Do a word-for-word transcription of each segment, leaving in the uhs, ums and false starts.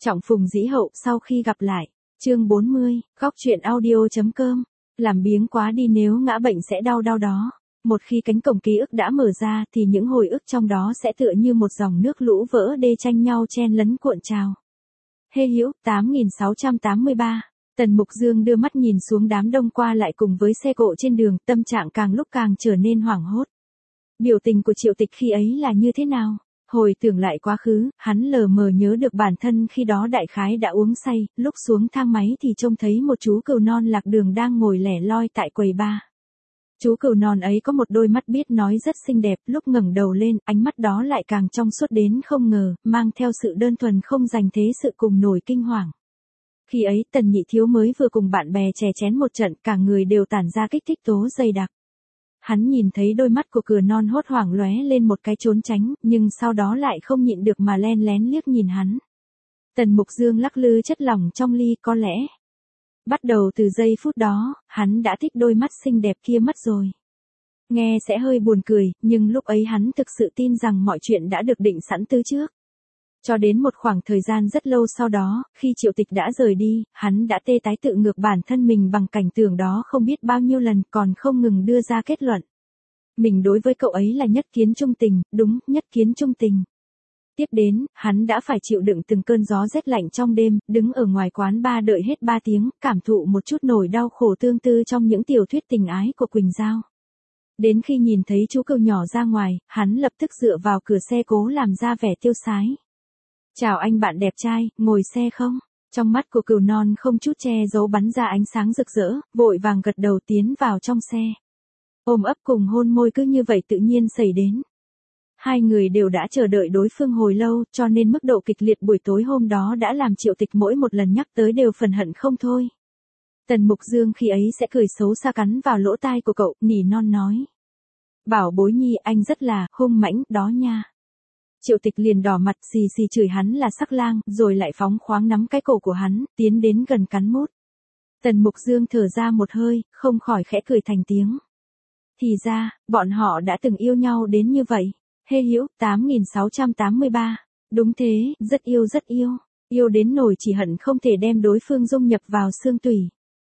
Trọng phùng dĩ hậu sau khi gặp lại. Chương bốn mươi, góc truyện audio.com. Làm biếng quá đi, nếu ngã bệnh sẽ đau đau đó. Một khi cánh cổng ký ức đã mở ra thì những hồi ức trong đó sẽ tựa như một dòng nước lũ vỡ đê tranh nhau chen lấn cuộn trào. Hê Hữu, tám nghìn sáu trăm tám mươi ba. Tần Mục Dương đưa mắt nhìn xuống đám đông qua lại cùng với xe cộ trên đường, tâm trạng càng lúc càng trở nên hoảng hốt. Biểu tình của Triệu Tịch khi ấy là như thế nào? Hồi tưởng lại quá khứ, hắn lờ mờ nhớ được bản thân khi đó đại khái đã uống say, lúc xuống thang máy thì trông thấy một chú cừu non lạc đường đang ngồi lẻ loi tại quầy bar. Chú cừu non ấy có một đôi mắt biết nói rất xinh đẹp, lúc ngẩng đầu lên, ánh mắt đó lại càng trong suốt đến không ngờ, mang theo sự đơn thuần không dành thế sự cùng nổi kinh hoàng. Khi ấy, Tần Nhị Thiếu mới vừa cùng bạn bè chè chén một trận, cả người đều tản ra kích thích tố dày đặc. Hắn nhìn thấy đôi mắt của cừu non hốt hoảng lóe lên một cái trốn tránh, nhưng sau đó lại không nhịn được mà len lén liếc nhìn hắn. Tần Mục Dương lắc lư chất lỏng trong ly, có lẽ bắt đầu từ giây phút đó, hắn đã thích đôi mắt xinh đẹp kia mất rồi. Nghe sẽ hơi buồn cười, nhưng lúc ấy hắn thực sự tin rằng mọi chuyện đã được định sẵn từ trước. Cho đến một khoảng thời gian rất lâu sau đó, khi Triệu Tịch đã rời đi, hắn đã tê tái tự ngược bản thân mình bằng cảnh tượng đó không biết bao nhiêu lần, còn không ngừng đưa ra kết luận. Mình đối với cậu ấy là nhất kiến trung tình, đúng, nhất kiến trung tình. Tiếp đến, hắn đã phải chịu đựng từng cơn gió rét lạnh trong đêm, đứng ở ngoài quán bar đợi hết ba tiếng, cảm thụ một chút nỗi đau khổ tương tư trong những tiểu thuyết tình ái của Quỳnh Giao. Đến khi nhìn thấy chú cừu nhỏ ra ngoài, hắn lập tức dựa vào cửa xe cố làm ra vẻ tiêu sái. Chào anh bạn đẹp trai, ngồi xe không? Trong mắt của cừu non không chút che giấu bắn ra ánh sáng rực rỡ, vội vàng gật đầu tiến vào trong xe. Ôm ấp cùng hôn môi cứ như vậy tự nhiên xảy đến. Hai người đều đã chờ đợi đối phương hồi lâu, cho nên mức độ kịch liệt buổi tối hôm đó đã làm Triệu Tịch mỗi một lần nhắc tới đều phần hận không thôi. Tần Mục Dương khi ấy sẽ cười xấu xa cắn vào lỗ tai của cậu, nỉ non nói. Bảo bối nhi, anh rất là hung mãnh đó nha. Triệu Tịch liền đỏ mặt xì xì chửi hắn là sắc lang, rồi lại phóng khoáng nắm cái cổ của hắn, tiến đến gần cắn mút. Tần Mục Dương thở ra một hơi, không khỏi khẽ cười thành tiếng. Thì ra, bọn họ đã từng yêu nhau đến như vậy. Hê Hữu, tám nghìn sáu trăm tám mươi ba. Đúng thế, rất yêu rất yêu. Yêu đến nỗi chỉ hận không thể đem đối phương dung nhập vào xương tủy.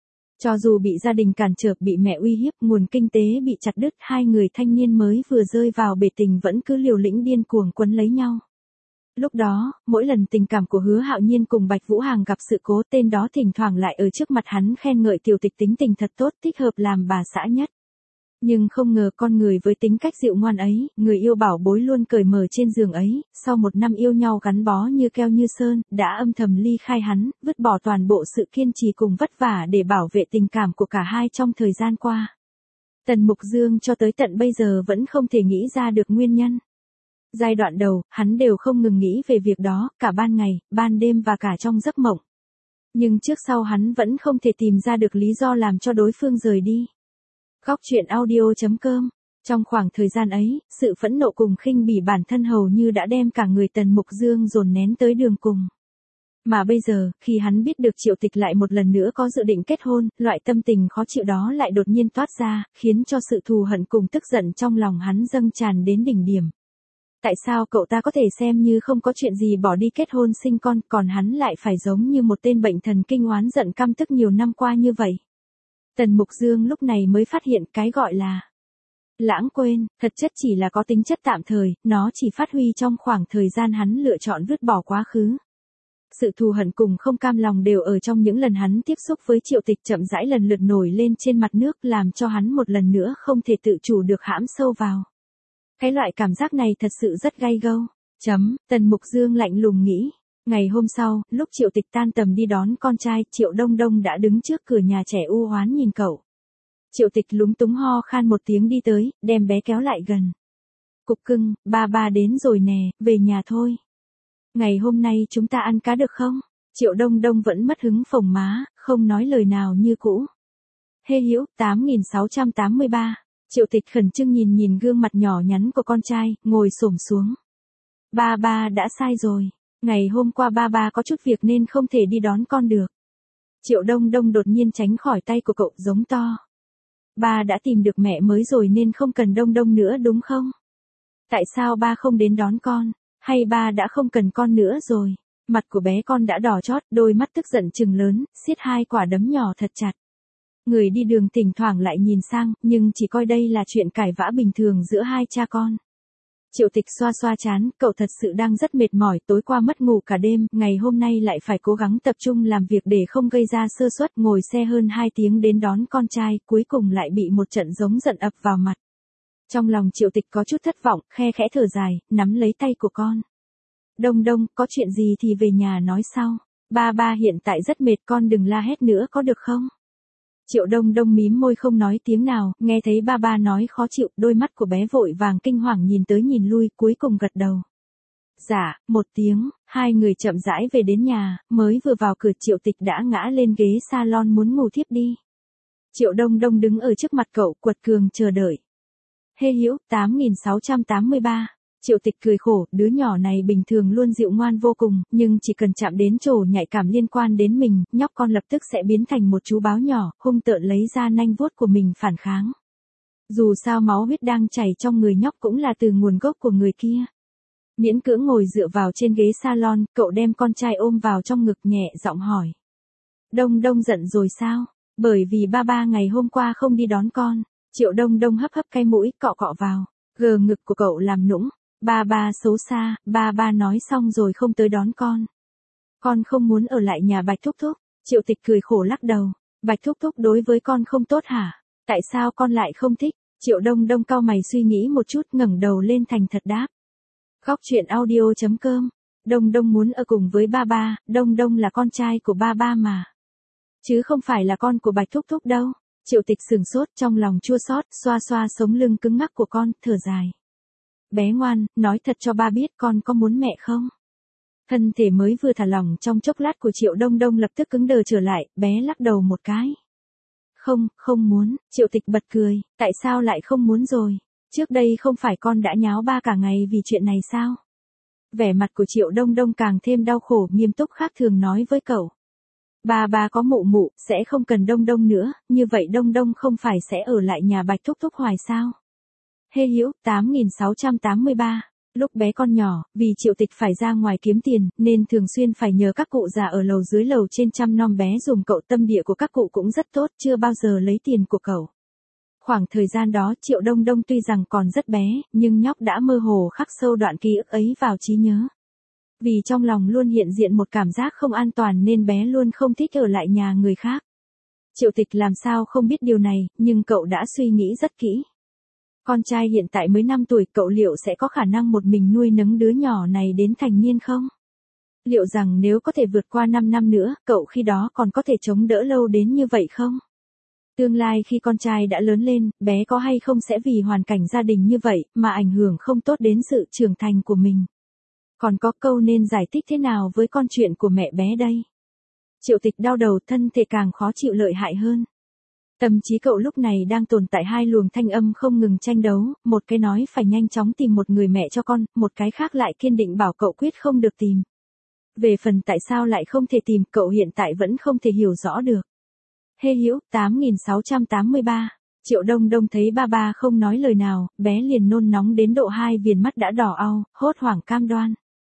Cho dù bị gia đình cản trở, bị mẹ uy hiếp, nguồn kinh tế bị chặt đứt, hai người thanh niên mới vừa rơi vào bể tình vẫn cứ liều lĩnh điên cuồng quấn lấy nhau. Lúc đó, mỗi lần tình cảm của Hứa Hạo Nhiên cùng Bạch Vũ Hàng gặp sự cố, tên đó thỉnh thoảng lại ở trước mặt hắn khen ngợi Tiểu Tịch tính tình thật tốt, thích hợp làm bà xã nhất. Nhưng không ngờ con người với tính cách dịu ngoan ấy, người yêu bảo bối luôn cởi mở trên giường ấy, sau một năm yêu nhau gắn bó như keo như sơn, đã âm thầm ly khai hắn, vứt bỏ toàn bộ sự kiên trì cùng vất vả để bảo vệ tình cảm của cả hai trong thời gian qua. Tần Mục Dương cho tới tận bây giờ vẫn không thể nghĩ ra được nguyên nhân. Giai đoạn đầu, hắn đều không ngừng nghĩ về việc đó, cả ban ngày, ban đêm và cả trong giấc mộng. Nhưng trước sau hắn vẫn không thể tìm ra được lý do làm cho đối phương rời đi. Góc truyện audio.com. Trong khoảng thời gian ấy, sự phẫn nộ cùng khinh bỉ bản thân hầu như đã đem cả người Tần Mục Dương dồn nén tới đường cùng. Mà bây giờ, khi hắn biết được Triệu Tịch lại một lần nữa có dự định kết hôn, loại tâm tình khó chịu đó lại đột nhiên toát ra, khiến cho sự thù hận cùng tức giận trong lòng hắn dâng tràn đến đỉnh điểm. Tại sao cậu ta có thể xem như không có chuyện gì bỏ đi kết hôn sinh con, còn hắn lại phải giống như một tên bệnh thần kinh oán giận căm tức nhiều năm qua như vậy? Tần Mục Dương lúc này mới phát hiện cái gọi là lãng quên, thật chất chỉ là có tính chất tạm thời, nó chỉ phát huy trong khoảng thời gian hắn lựa chọn vứt bỏ quá khứ. Sự thù hận cùng không cam lòng đều ở trong những lần hắn tiếp xúc với Triệu Tịch chậm rãi lần lượt nổi lên trên mặt nước, làm cho hắn một lần nữa không thể tự chủ được hãm sâu vào. Cái loại cảm giác này thật sự rất gay gâu. Chấm, Tần Mục Dương lạnh lùng nghĩ. Ngày hôm sau, lúc Triệu Tịch tan tầm đi đón con trai, Triệu Đông Đông đã đứng trước cửa nhà trẻ u hoán nhìn cậu. Triệu Tịch lúng túng ho khan một tiếng đi tới, đem bé kéo lại gần. Cục cưng, ba ba đến rồi nè, về nhà thôi. Ngày hôm nay chúng ta ăn cá được không? Triệu Đông Đông vẫn mất hứng phồng má, không nói lời nào như cũ. Hê Hữu, tám nghìn sáu trăm tám mươi ba. Triệu Tịch khẩn trương nhìn nhìn gương mặt nhỏ nhắn của con trai, ngồi xổm xuống. Ba ba đã sai rồi. Ngày hôm qua ba ba có chút việc nên không thể đi đón con được. Triệu Đông Đông đột nhiên tránh khỏi tay của cậu, giống to. Ba đã tìm được mẹ mới rồi nên không cần Đông Đông nữa đúng không? Tại sao ba không đến đón con? Hay ba đã không cần con nữa rồi? Mặt của bé con đã đỏ chót, đôi mắt tức giận trừng lớn, siết hai quả đấm nhỏ thật chặt. Người đi đường thỉnh thoảng lại nhìn sang, nhưng chỉ coi đây là chuyện cãi vã bình thường giữa hai cha con. Triệu Tịch xoa xoa trán, cậu thật sự đang rất mệt mỏi, tối qua mất ngủ cả đêm, ngày hôm nay lại phải cố gắng tập trung làm việc để không gây ra sơ suất, ngồi xe hơn hai tiếng đến đón con trai, cuối cùng lại bị một trận giống giận ập vào mặt. Trong lòng Triệu Tịch có chút thất vọng, khe khẽ thở dài, nắm lấy tay của con. Đông Đông, có chuyện gì thì về nhà nói sau. Ba ba hiện tại rất mệt, con đừng la hét nữa có được không? Triệu Đông Đông mím môi không nói tiếng nào, nghe thấy ba ba nói khó chịu, đôi mắt của bé vội vàng kinh hoàng nhìn tới nhìn lui, cuối cùng gật đầu. Dạ, một tiếng, hai người chậm rãi về đến nhà, mới vừa vào cửa Triệu Tịch đã ngã lên ghế salon muốn ngủ thiếp đi. Triệu Đông Đông đứng ở trước mặt cậu, quật cường chờ đợi. Hê Hữu, tám nghìn sáu trăm tám mươi ba. Triệu Tịch cười khổ, đứa nhỏ này bình thường luôn dịu ngoan vô cùng, nhưng chỉ cần chạm đến chỗ nhạy cảm liên quan đến mình, nhóc con lập tức sẽ biến thành một chú báo nhỏ, hung tợn lấy ra nanh vuốt của mình phản kháng. Dù sao máu huyết đang chảy trong người nhóc cũng là từ nguồn gốc của người kia. Miễn cưỡng ngồi dựa vào trên ghế salon, cậu đem con trai ôm vào trong ngực nhẹ giọng hỏi. Đông Đông giận rồi sao? Bởi vì ba ba ngày hôm qua không đi đón con. Triệu Đông Đông hấp hấp cái mũi, cọ cọ vào. Gờ ngực của cậu làm nũng. Ba ba xấu xa, ba ba nói xong rồi không tới đón con. Con không muốn ở lại nhà Bạch Thúc Thúc. Triệu Tịch cười khổ lắc đầu. Bạch Thúc Thúc đối với con không tốt hả? Tại sao con lại không thích? Triệu Đông Đông cau mày suy nghĩ một chút, ngẩng đầu lên thành thật đáp. Góc truyện audio chấm com. Đông Đông muốn ở cùng với ba ba, Đông Đông là con trai của ba ba mà. Chứ không phải là con của Bạch Thúc Thúc đâu. Triệu Tịch sừng sốt, trong lòng chua xót, xoa xoa sống lưng cứng ngắc của con, thở dài. Bé ngoan, nói thật cho ba biết con có muốn mẹ không? Thân thể mới vừa thả lỏng trong chốc lát của Triệu Đông Đông lập tức cứng đờ trở lại, bé lắc đầu một cái. Không, không muốn, Triệu Tịch bật cười, tại sao lại không muốn rồi? Trước đây không phải con đã nháo ba cả ngày vì chuyện này sao? Vẻ mặt của Triệu Đông Đông càng thêm đau khổ, nghiêm túc khác thường nói với cậu. Ba ba có mụ mụ, sẽ không cần Đông Đông nữa, như vậy Đông Đông không phải sẽ ở lại nhà Bạch Thúc Thúc hoài sao? Hê Hữu, tám nghìn sáu trăm tám mươi ba. Lúc bé con nhỏ, vì Triệu Tịch phải ra ngoài kiếm tiền, nên thường xuyên phải nhờ các cụ già ở lầu dưới lầu trên chăm nom bé dùm cậu, tâm địa của các cụ cũng rất tốt, chưa bao giờ lấy tiền của cậu. Khoảng thời gian đó Triệu Đông Đông tuy rằng còn rất bé, nhưng nhóc đã mơ hồ khắc sâu đoạn ký ức ấy vào trí nhớ. Vì trong lòng luôn hiện diện một cảm giác không an toàn nên bé luôn không thích ở lại nhà người khác. Triệu Tịch làm sao không biết điều này, nhưng cậu đã suy nghĩ rất kỹ. Con trai hiện tại mới năm tuổi, cậu liệu sẽ có khả năng một mình nuôi nấng đứa nhỏ này đến thành niên không? Liệu rằng nếu có thể vượt qua năm năm nữa, cậu khi đó còn có thể chống đỡ lâu đến như vậy không? Tương lai khi con trai đã lớn lên, bé có hay không sẽ vì hoàn cảnh gia đình như vậy, mà ảnh hưởng không tốt đến sự trưởng thành của mình. Còn có câu nên giải thích thế nào với con chuyện của mẹ bé đây? Triệu Tịch đau đầu, thân thể càng khó chịu lợi hại hơn. Tâm trí cậu lúc này đang tồn tại hai luồng thanh âm không ngừng tranh đấu, một cái nói phải nhanh chóng tìm một người mẹ cho con, một cái khác lại kiên định bảo cậu quyết không được tìm. Về phần tại sao lại không thể tìm, cậu hiện tại vẫn không thể hiểu rõ được. Hê Hữu, tám nghìn sáu trăm tám mươi ba. Triệu Đông Đông thấy ba ba không nói lời nào, bé liền nôn nóng đến độ hai viền mắt đã đỏ au, hốt hoảng cam đoan.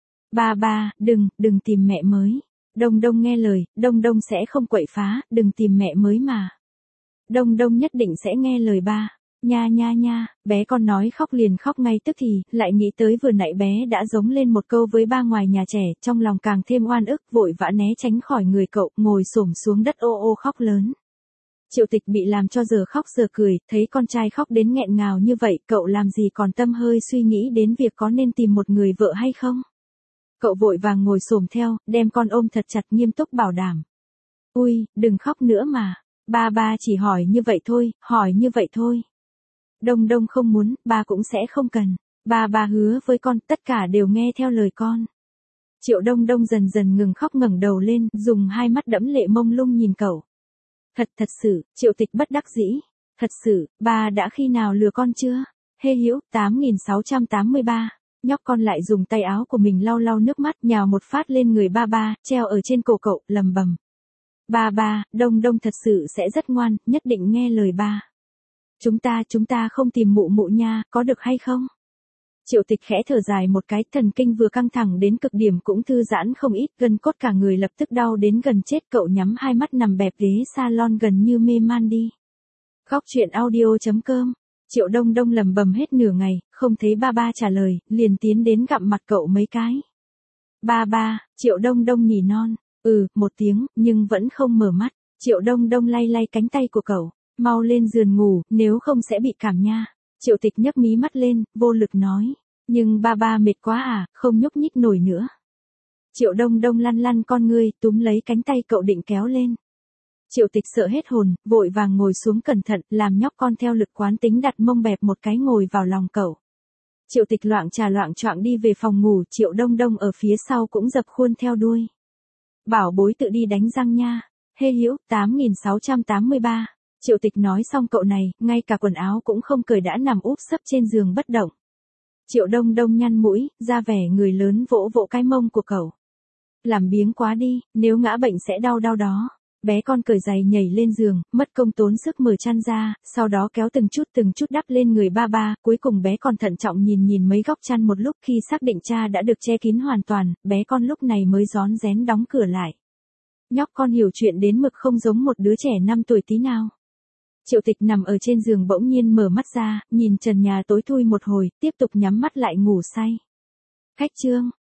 Ba ba, đừng, đừng tìm mẹ mới. Đông Đông nghe lời, Đông Đông sẽ không quậy phá, đừng tìm mẹ mới mà. Đông Đông nhất định sẽ nghe lời ba. Nha nha nha, bé con nói khóc liền khóc ngay tức thì, lại nghĩ tới vừa nãy bé đã giống lên một câu với ba ngoài nhà trẻ, trong lòng càng thêm oan ức, vội vã né tránh khỏi người cậu, ngồi xổm xuống đất ô ô khóc lớn. Triệu Tịch bị làm cho giờ khóc giờ cười, thấy con trai khóc đến nghẹn ngào như vậy, cậu làm gì còn tâm hơi suy nghĩ đến việc có nên tìm một người vợ hay không. Cậu vội vàng ngồi xổm theo, đem con ôm thật chặt, nghiêm túc bảo đảm. Ui, đừng khóc nữa mà. Ba ba chỉ hỏi như vậy thôi, hỏi như vậy thôi. Đông Đông không muốn, ba cũng sẽ không cần. Ba ba hứa với con, tất cả đều nghe theo lời con. Triệu Đông Đông dần dần ngừng khóc, ngẩng đầu lên, dùng hai mắt đẫm lệ mông lung nhìn cậu. Thật thật sự, Triệu Tịch bất đắc dĩ. Thật sự, ba đã khi nào lừa con chưa? Hê Hữu, tám nghìn sáu trăm tám mươi ba. Nhóc con lại dùng tay áo của mình lau lau nước mắt, nhào một phát lên người ba ba, treo ở trên cổ cậu, lầm bầm. Ba ba, Đông Đông thật sự sẽ rất ngoan, nhất định nghe lời ba. Chúng ta, chúng ta không tìm mụ mụ nha, có được hay không? Triệu Tịch khẽ thở dài một cái, thần kinh vừa căng thẳng đến cực điểm cũng thư giãn không ít, gân cốt cả người lập tức đau đến gần chết, cậu nhắm hai mắt nằm bẹp ghế salon gần như mê man đi. Góc truyện audio.com. Triệu Đông Đông lẩm bẩm hết nửa ngày, không thấy ba ba trả lời, liền tiến đến gặm mặt cậu mấy cái. Ba ba, Triệu Đông Đông nỉ non, ừ, một tiếng, nhưng vẫn không mở mắt. Triệu Đông Đông lay lay cánh tay của cậu, mau lên giường ngủ, nếu không sẽ bị cảm nha. Triệu Tịch nhấc mí mắt lên, vô lực nói, nhưng ba ba mệt quá à, không nhúc nhích nổi nữa. Triệu Đông Đông lăn lăn con ngươi, túm lấy cánh tay cậu định kéo lên. Triệu Tịch sợ hết hồn, vội vàng ngồi xuống cẩn thận, làm nhóc con theo lực quán tính đặt mông bẹp một cái ngồi vào lòng cậu. Triệu Tịch loạng trà loạng choạng đi về phòng ngủ, Triệu Đông Đông ở phía sau cũng dập khuôn theo đuôi. Bảo bối tự đi đánh răng nha. Hê Hữu, tám nghìn sáu trăm tám mươi ba. Triệu Tịch nói xong cậu này, ngay cả quần áo cũng không cởi đã nằm úp sấp trên giường bất động. Triệu Đông Đông nhăn mũi, ra vẻ người lớn vỗ vỗ cái mông của cậu. Làm biếng quá đi, nếu ngã bệnh sẽ đau đau đó. Bé con cởi giày nhảy lên giường, mất công tốn sức mở chăn ra, sau đó kéo từng chút từng chút đắp lên người ba ba, cuối cùng bé con thận trọng nhìn nhìn mấy góc chăn một lúc, khi xác định cha đã được che kín hoàn toàn, bé con lúc này mới rón rén đóng cửa lại. Nhóc con hiểu chuyện đến mực không giống một đứa trẻ năm tuổi tí nào. Triệu Tịch nằm ở trên giường bỗng nhiên mở mắt ra, nhìn trần nhà tối thui một hồi, tiếp tục nhắm mắt lại ngủ say. Khách trương,